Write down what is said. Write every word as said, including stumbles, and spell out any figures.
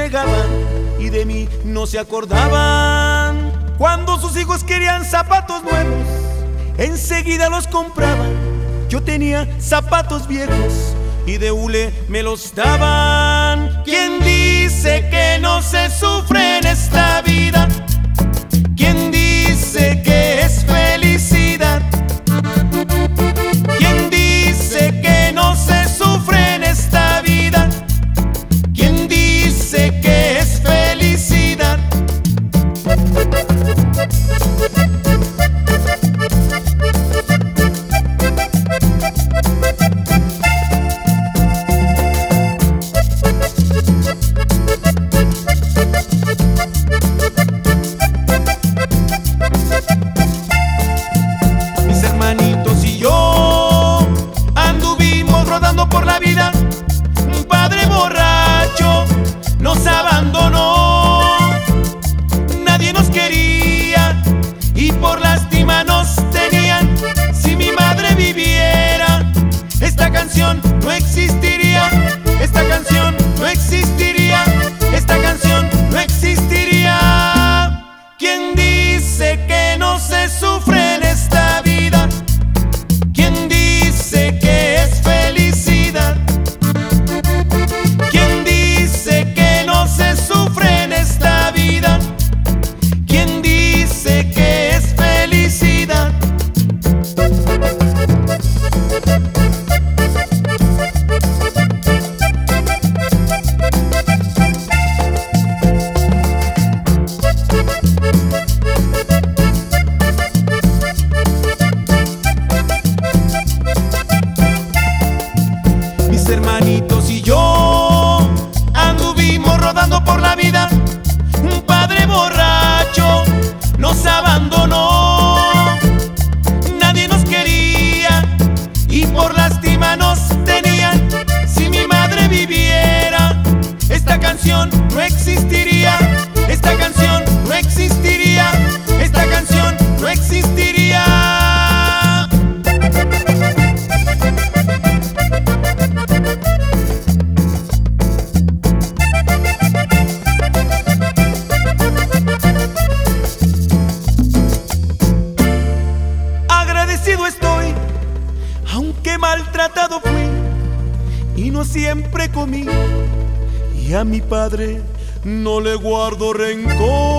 entregaban y de mí no se acordaban. Cuando sus hijos querían zapatos nuevos, enseguida los compraban. Yo tenía zapatos viejos y de hule me los daban. ¿Quién dice que no se sufre en esta vida? ¿Quién dice que es felicidad? ¿Quién dice que no se sufre en esta vida? ¿Quién dice que es felicidad? Mis hermanitos y yo anduvimos rodando por la vida. Un padre borracho nos abandonó. Nadie nos quería y por lástima nos tenían. Si mi madre viviera, esta canción no existiría. Esta canción no existiría. Esta canción no existiría. ¿Quién dice que no se sufre en esta vida? ¿Quién dice que es felicidad? ¿Quién dice que no se sufre en esta vida? ¿Quién dice que es felicidad? Mis hermanitos y yo anduvimos rodando por la vida. Un padre borracho nos abandonó. Nadie nos quería y por lástima nos tenían. Si mi madre viviera, esta canción no existiría. Esta canción no existiría. Esta canción no existiría. Agradecido estoy, aunque maltratado fui y no siempre comí, y a mi padre no le guardo rencor.